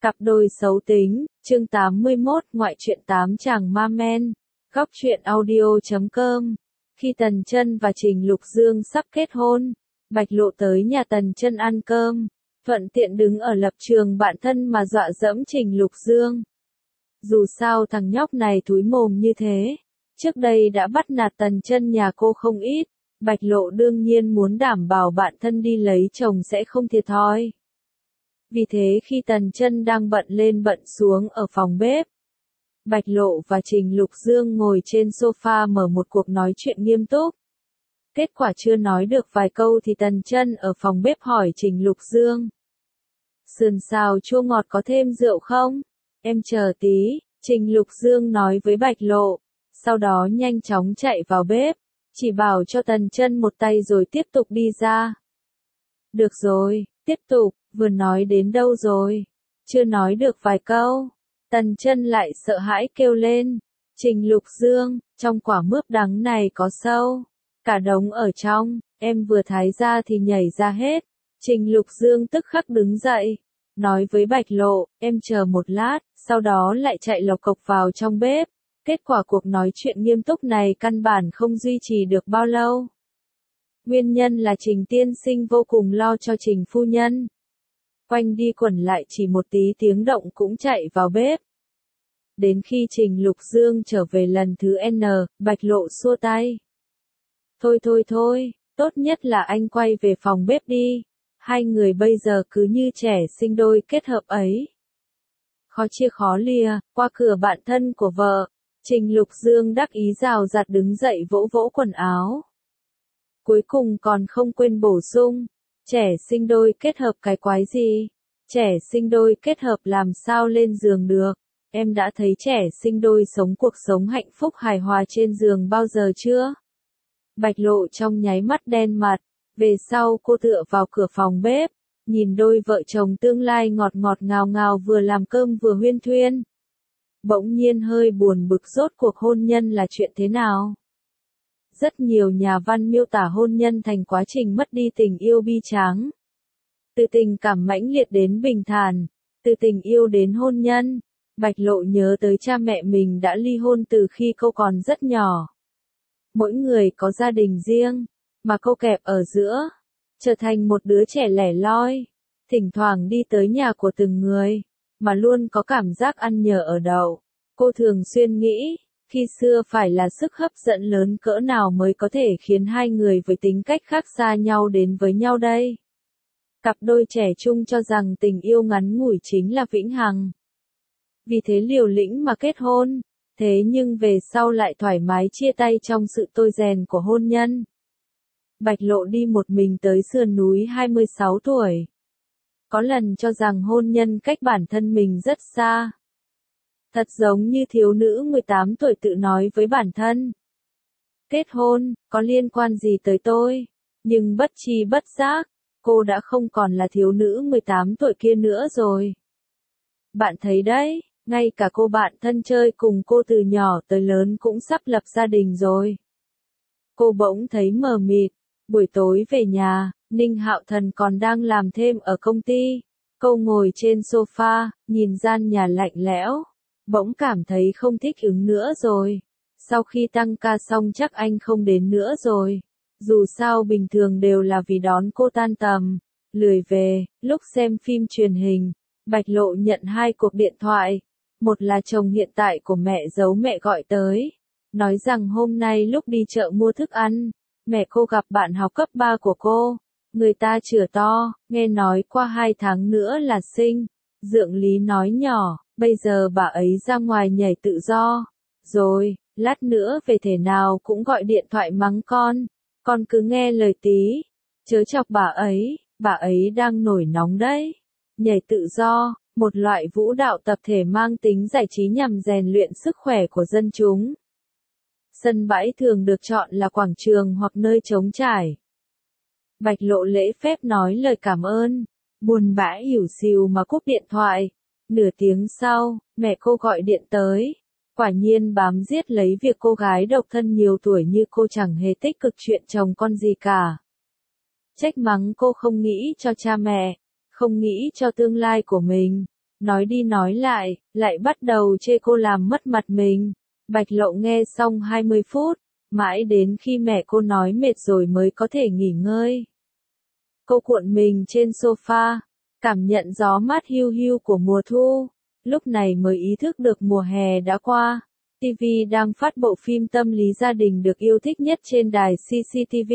Cặp đôi xấu tính, chương 81, ngoại truyện 8 chàng ma men, góc truyện audio.com. Khi Tần Chân và Trình Lục Dương sắp kết hôn, Bạch Lộ tới nhà Tần Chân ăn cơm, thuận tiện đứng ở lập trường bạn thân mà dọa dẫm Trình Lục Dương. Dù sao thằng nhóc này thúi mồm như thế, trước đây đã bắt nạt Tần Chân nhà cô không ít, Bạch Lộ đương nhiên muốn đảm bảo bạn thân đi lấy chồng sẽ không thiệt thòi. Vì thế khi Tần Chân đang bận lên bận xuống ở phòng bếp, Bạch Lộ và Trình Lục Dương ngồi trên sofa mở một cuộc nói chuyện nghiêm túc. Kết quả chưa nói được vài câu thì Tần Chân ở phòng bếp hỏi Trình Lục Dương. Sườn xào chua ngọt có thêm rượu không? Em chờ tí, Trình Lục Dương nói với Bạch Lộ, sau đó nhanh chóng chạy vào bếp, chỉ bảo cho Tần Chân một tay rồi tiếp tục đi ra. Được rồi, tiếp tục, vừa nói đến đâu rồi? Chưa nói được vài câu, Tần Chân lại sợ hãi kêu lên, Trình Lục Dương, trong quả mướp đắng này có sâu, cả đống ở trong, em vừa thái ra thì nhảy ra hết. Trình Lục Dương tức khắc đứng dậy, nói với Bạch Lộ, em chờ một lát, sau đó lại chạy lộc cộc vào trong bếp. Kết quả cuộc nói chuyện nghiêm túc này căn bản không duy trì được bao lâu. Nguyên nhân là Trình tiên sinh vô cùng lo cho Trình phu nhân. Quanh đi quẩn lại chỉ một tí tiếng động cũng chạy vào bếp. Đến khi Trình Lục Dương trở về lần thứ N, Bạch Lộ xua tay. Thôi, tốt nhất là anh quay về phòng bếp đi. Hai người bây giờ cứ như trẻ sinh đôi kết hợp ấy. Khó chia khó lìa, qua cửa bạn thân của vợ, Trình Lục Dương đắc ý rào rạt đứng dậy vỗ vỗ quần áo. Cuối cùng còn không quên bổ sung, trẻ sinh đôi kết hợp cái quái gì? Trẻ sinh đôi kết hợp làm sao lên giường được? Em đã thấy trẻ sinh đôi sống cuộc sống hạnh phúc hài hòa trên giường bao giờ chưa? Bạch Lộ trong nháy mắt đen mặt, về sau cô tựa vào cửa phòng bếp, nhìn đôi vợ chồng tương lai ngọt ngọt ngào ngào vừa làm cơm vừa huyên thuyên. Bỗng nhiên hơi buồn bực rốt cuộc hôn nhân là chuyện thế nào? Rất nhiều nhà văn miêu tả hôn nhân thành quá trình mất đi tình yêu bi tráng. Từ tình cảm mãnh liệt đến bình thản, từ tình yêu đến hôn nhân. Bạch Lộ nhớ tới cha mẹ mình đã ly hôn từ khi cô còn rất nhỏ. Mỗi người có gia đình riêng, mà cô kẹp ở giữa, trở thành một đứa trẻ lẻ loi, thỉnh thoảng đi tới nhà của từng người, mà luôn có cảm giác ăn nhờ ở đậu. Cô thường xuyên nghĩ, khi xưa phải là sức hấp dẫn lớn cỡ nào mới có thể khiến hai người với tính cách khác xa nhau đến với nhau đây. Cặp đôi trẻ trung cho rằng tình yêu ngắn ngủi chính là vĩnh hằng. Vì thế liều lĩnh mà kết hôn, thế nhưng về sau lại thoải mái chia tay trong sự tôi rèn của hôn nhân. Bạch Lộ đi một mình tới sườn núi 26 tuổi. Có lần cho rằng hôn nhân cách bản thân mình rất xa. Thật giống như thiếu nữ 18 tuổi tự nói với bản thân. Kết hôn, có liên quan gì tới tôi? Nhưng bất tri bất giác, cô đã không còn là thiếu nữ 18 tuổi kia nữa rồi. Bạn thấy đấy, ngay cả cô bạn thân chơi cùng cô từ nhỏ tới lớn cũng sắp lập gia đình rồi. Cô bỗng thấy mờ mịt, buổi tối về nhà, Ninh Hạo Thần còn đang làm thêm ở công ty. Cô ngồi trên sofa, nhìn gian nhà lạnh lẽo, bỗng cảm thấy không thích ứng nữa rồi. Sau khi tăng ca xong chắc anh không đến nữa rồi. Dù sao bình thường đều là vì đón cô tan tầm, lười về. Lúc xem phim truyền hình, Bạch Lộ nhận 2 cuộc điện thoại. Một là chồng hiện tại của mẹ giấu mẹ gọi tới, nói rằng hôm nay lúc đi chợ mua thức ăn, mẹ cô gặp bạn học cấp 3 của cô. Người ta chửa to, nghe nói qua 2 tháng nữa là sinh. Dượng Lý nói nhỏ, bây giờ bà ấy ra ngoài nhảy tự do. Rồi, lát nữa về thể nào cũng gọi điện thoại mắng con cứ nghe lời tí. Chớ chọc bà ấy đang nổi nóng đấy. Nhảy tự do, một loại vũ đạo tập thể mang tính giải trí nhằm rèn luyện sức khỏe của dân chúng. Sân bãi thường được chọn là quảng trường hoặc nơi trống trải. Bạch Lộ lễ phép nói lời cảm ơn, buồn bã ỉu xìu mà cúp điện thoại. Nửa tiếng sau, mẹ cô gọi điện tới. Quả nhiên bám giết lấy việc cô gái độc thân nhiều tuổi như cô chẳng hề tích cực chuyện chồng con gì cả. Trách mắng cô không nghĩ cho cha mẹ, không nghĩ cho tương lai của mình. Nói đi nói lại bắt đầu chê cô làm mất mặt mình. Bạch Lộ nghe xong 20 phút, mãi đến khi mẹ cô nói mệt rồi mới có thể nghỉ ngơi. Cô cuộn mình trên sofa, cảm nhận gió mát hiu hiu của mùa thu, lúc này mới ý thức được mùa hè đã qua. TV đang phát bộ phim tâm lý gia đình được yêu thích nhất trên đài CCTV.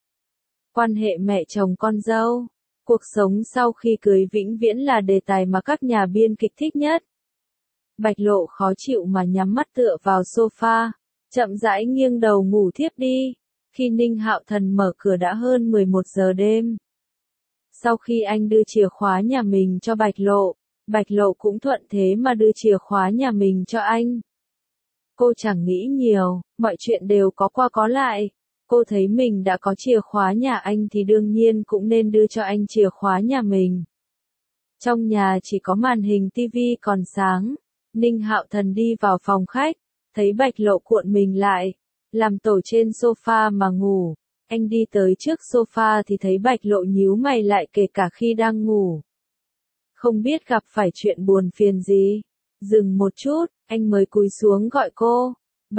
Quan hệ mẹ chồng con dâu, cuộc sống sau khi cưới vĩnh viễn là đề tài mà các nhà biên kịch thích nhất. Bạch Lộ khó chịu mà nhắm mắt tựa vào sofa, chậm rãi nghiêng đầu ngủ thiếp đi, khi Ninh Hạo Thần mở cửa đã hơn 11 giờ đêm. Sau khi anh đưa chìa khóa nhà mình cho Bạch Lộ cũng thuận thế mà đưa chìa khóa nhà mình cho anh. Cô chẳng nghĩ nhiều, mọi chuyện đều có qua có lại. Cô thấy mình đã có chìa khóa nhà anh thì đương nhiên cũng nên đưa cho anh chìa khóa nhà mình. Trong nhà chỉ có màn hình tivi còn sáng. Ninh Hạo Thần đi vào phòng khách, thấy Bạch Lộ cuộn mình lại, làm tổ trên sofa mà ngủ. Anh đi tới trước sofa thì thấy Bạch Lộ nhíu mày lại kể cả khi đang ngủ. Không biết gặp phải chuyện buồn phiền gì. Dừng một chút, anh mới cúi xuống gọi cô.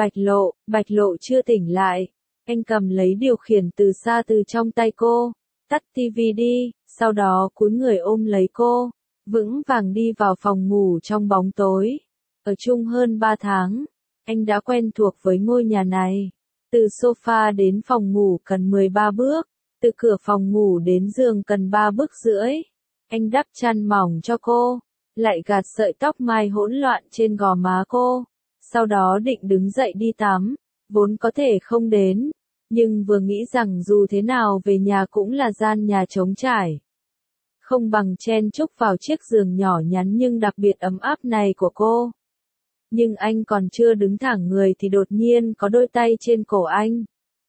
Bạch Lộ chưa tỉnh lại. Anh cầm lấy điều khiển từ xa từ trong tay cô. Tắt tivi đi, sau đó cúi người ôm lấy cô. Vững vàng đi vào phòng ngủ trong bóng tối. Ở chung hơn 3 tháng, anh đã quen thuộc với ngôi nhà này. Từ sofa đến phòng ngủ cần 13 bước, từ cửa phòng ngủ đến giường cần 3 bước rưỡi. Anh đắp chăn mỏng cho cô, lại gạt sợi tóc mai hỗn loạn trên gò má cô. Sau đó định đứng dậy đi tắm, vốn có thể không đến, nhưng vừa nghĩ rằng dù thế nào về nhà cũng là gian nhà trống trải. Không bằng chen chúc vào chiếc giường nhỏ nhắn nhưng đặc biệt ấm áp này của cô. Nhưng anh còn chưa đứng thẳng người thì đột nhiên có đôi tay trên cổ anh.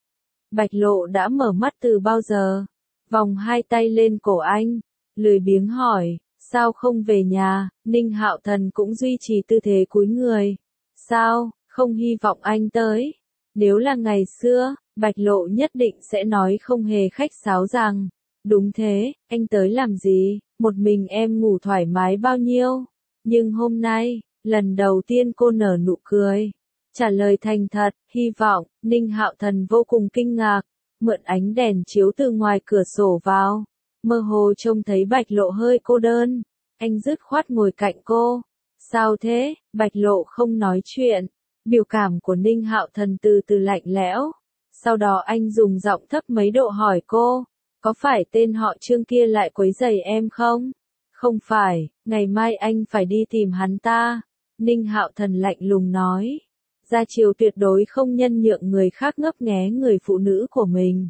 Bạch Lộ đã mở mắt từ bao giờ, vòng hai tay lên cổ anh, lười biếng hỏi, sao không về nhà? Ninh Hạo Thần cũng duy trì tư thế cúi người. Sao, không hy vọng anh tới? Nếu là ngày xưa, Bạch Lộ nhất định sẽ nói không hề khách sáo rằng, đúng thế, anh tới làm gì, một mình em ngủ thoải mái bao nhiêu. Nhưng hôm nay, lần đầu tiên cô nở nụ cười, trả lời thành thật, hy vọng. Ninh Hạo Thần vô cùng kinh ngạc, mượn ánh đèn chiếu từ ngoài cửa sổ vào, mơ hồ trông thấy Bạch Lộ hơi cô đơn. Anh dứt khoát ngồi cạnh cô. Sao thế? Bạch Lộ không nói chuyện. Biểu cảm của Ninh Hạo Thần từ từ lạnh lẽo. Sau đó anh dùng giọng thấp mấy độ hỏi cô, có phải tên họ Trương kia lại quấy rầy em không? Không phải, ngày mai anh phải đi tìm hắn ta. Ninh Hạo Thần lạnh lùng nói. Gia Triều tuyệt đối không nhân nhượng người khác ngấp nghé người phụ nữ của mình.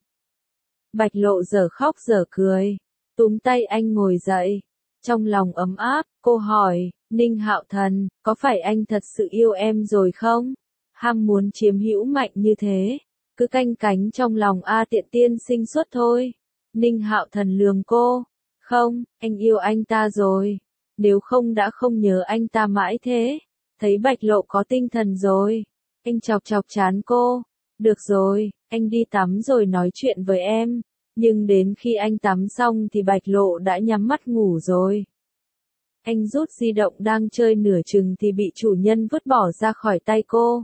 Bạch Lộ dở khóc dở cười, túm tay anh ngồi dậy. Trong lòng ấm áp, cô hỏi, Ninh Hạo Thần, có phải anh thật sự yêu em rồi không? Ham muốn chiếm hữu mạnh như thế, cứ canh cánh trong lòng tiện tiên sinh suốt thôi. Ninh Hạo Thần lườm cô, không, anh yêu anh ta rồi, nếu không đã không nhớ anh ta mãi thế. Thấy Bạch Lộ có tinh thần rồi, anh chọc chọc trán cô, được rồi, anh đi tắm rồi nói chuyện với em. Nhưng đến khi anh tắm xong thì Bạch Lộ đã nhắm mắt ngủ rồi. Anh rút di động đang chơi nửa chừng thì bị chủ nhân vứt bỏ ra khỏi tay cô.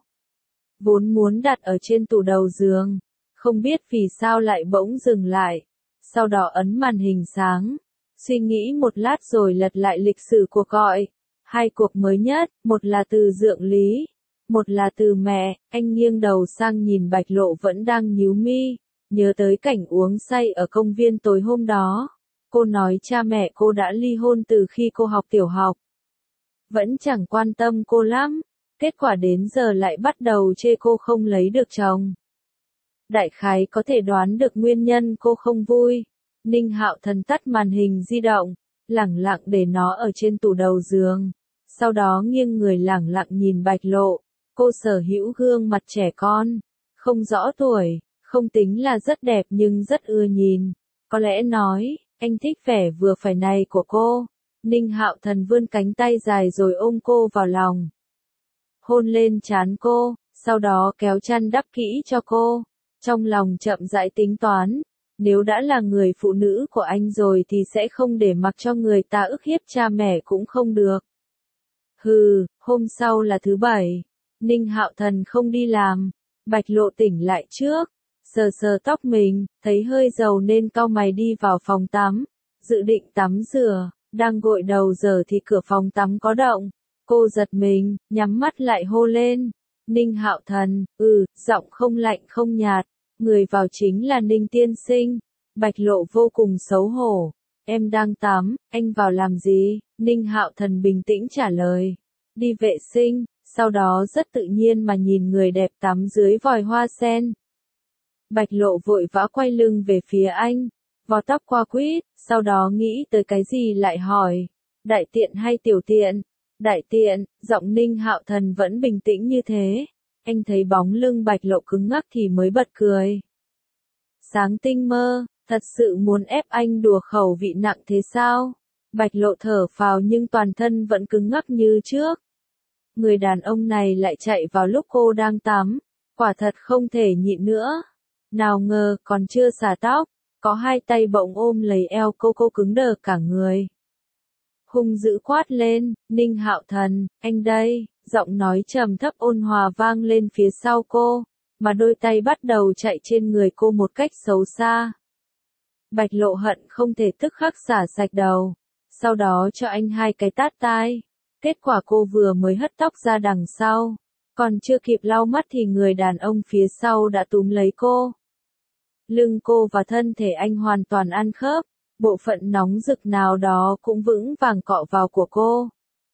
Vốn muốn đặt ở trên tủ đầu giường, không biết vì sao lại bỗng dừng lại. Sau đó ấn màn hình sáng, suy nghĩ một lát rồi lật lại lịch sử cuộc gọi. 2 cuộc mới nhất, một là từ Dượng Lý, một là từ mẹ. Anh nghiêng đầu sang nhìn Bạch Lộ vẫn đang nhíu mi. Nhớ tới cảnh uống say ở công viên tối hôm đó. Cô nói cha mẹ cô đã ly hôn từ khi cô học tiểu học. Vẫn chẳng quan tâm cô lắm. Kết quả đến giờ lại bắt đầu chê cô không lấy được chồng. Đại khái có thể đoán được nguyên nhân cô không vui. Ninh Hạo Thần tắt màn hình di động, lẳng lặng để nó ở trên tủ đầu giường. Sau đó nghiêng người lẳng lặng nhìn Bạch Lộ. Cô sở hữu gương mặt trẻ con, không rõ tuổi. Không tính là rất đẹp nhưng rất ưa nhìn. Có lẽ nói, anh thích vẻ vừa phải này của cô. Ninh Hạo Thần vươn cánh tay dài rồi ôm cô vào lòng. Hôn lên trán cô, sau đó kéo chăn đắp kỹ cho cô. Trong lòng chậm rãi tính toán, Nếu đã là người phụ nữ của anh rồi thì sẽ không để mặc cho người ta ức hiếp cha mẹ cũng không được. Hừ, hôm sau là thứ bảy. Ninh Hạo Thần không đi làm. Bạch Lộ tỉnh lại trước. Sờ sờ tóc mình, thấy hơi dầu nên cau mày đi vào phòng tắm. Dự định tắm rửa, đang gội đầu giờ thì cửa phòng tắm có động. Cô giật mình, nhắm mắt lại hô lên. Ninh Hạo Thần, giọng không lạnh không nhạt. Người vào chính là Ninh tiên sinh. Bạch Lộ vô cùng xấu hổ. Em đang tắm, anh vào làm gì? Ninh Hạo Thần bình tĩnh trả lời. Đi vệ sinh, sau đó rất tự nhiên mà nhìn người đẹp tắm dưới vòi hoa sen. Bạch Lộ vội vã quay lưng về phía anh, vò tóc qua quýt, sau đó nghĩ tới cái gì lại hỏi. Đại tiện hay tiểu tiện? Đại tiện, giọng Ninh Hạo Thần vẫn bình tĩnh như thế. Anh thấy bóng lưng Bạch Lộ cứng ngắc thì mới bật cười. Sáng tinh mơ, thật sự muốn ép anh đùa khẩu vị nặng thế sao? Bạch Lộ thở phào nhưng toàn thân vẫn cứng ngắc như trước. Người đàn ông này lại chạy vào lúc cô đang tắm, quả thật không thể nhịn nữa. Nào ngờ còn chưa xả tóc, có hai tay bỗng ôm lấy eo cô cứng đờ cả người. Hung dữ quát lên, Ninh Hạo Thần, anh đây, giọng nói trầm thấp ôn hòa vang lên phía sau cô, mà đôi tay bắt đầu chạy trên người cô một cách xấu xa. Bạch Lộ hận không thể tức khắc xả sạch đầu, sau đó cho anh hai cái tát tai. Kết quả cô vừa mới hất tóc ra đằng sau, còn chưa kịp lau mắt thì người đàn ông phía sau đã túm lấy cô. Lưng cô và thân thể anh hoàn toàn ăn khớp, bộ phận nóng rực nào đó cũng vững vàng cọ vào của cô.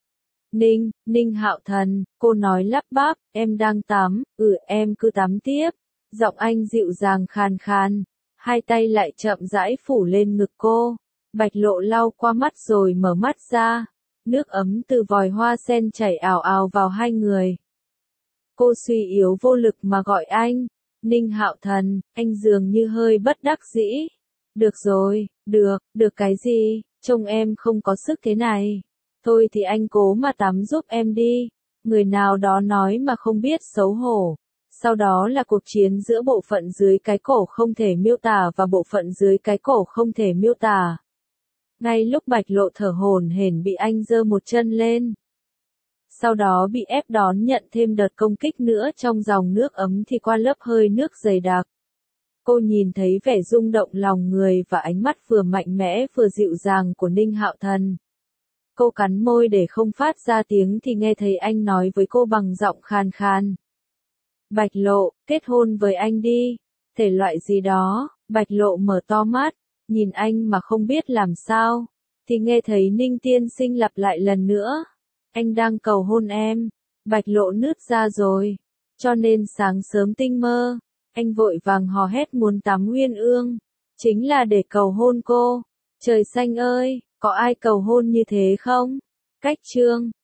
Ninh Hạo Thần, cô nói lắp bắp, em đang tắm, em cứ tắm tiếp. Giọng anh dịu dàng khàn khàn, hai tay lại chậm rãi phủ lên ngực cô. Bạch Lộ lau qua mắt rồi mở mắt ra. Nước ấm từ vòi hoa sen chảy ào ào vào hai người. Cô suy yếu vô lực mà gọi anh. Ninh Hạo Thần, anh dường như hơi bất đắc dĩ. Được rồi, được cái gì, trông em không có sức thế này. Thôi thì anh cố mà tắm giúp em đi. Người nào đó nói mà không biết xấu hổ. Sau đó là cuộc chiến giữa bộ phận dưới cái cổ không thể miêu tả và bộ phận dưới cái cổ không thể miêu tả. Ngay lúc Bạch Lộ thở hổn hển bị anh giơ một chân lên. Sau đó bị ép đón nhận thêm đợt công kích nữa trong dòng nước ấm thì qua lớp hơi nước dày đặc. Cô nhìn thấy vẻ rung động lòng người và ánh mắt vừa mạnh mẽ vừa dịu dàng của Ninh Hạo Thần. Cô cắn môi để không phát ra tiếng thì nghe thấy anh nói với cô bằng giọng khàn khàn. Bạch Lộ, kết hôn với anh đi. Thể loại gì đó, Bạch Lộ mở to mắt, nhìn anh mà không biết làm sao. Thì nghe thấy Ninh tiên sinh lặp lại lần nữa. Anh đang cầu hôn em. Bạch Lộ nứt ra rồi. Cho nên sáng sớm tinh mơ, anh vội vàng hò hét muốn tắm uyên ương. Chính là để cầu hôn cô. Trời xanh ơi, có ai cầu hôn như thế không? Cách chương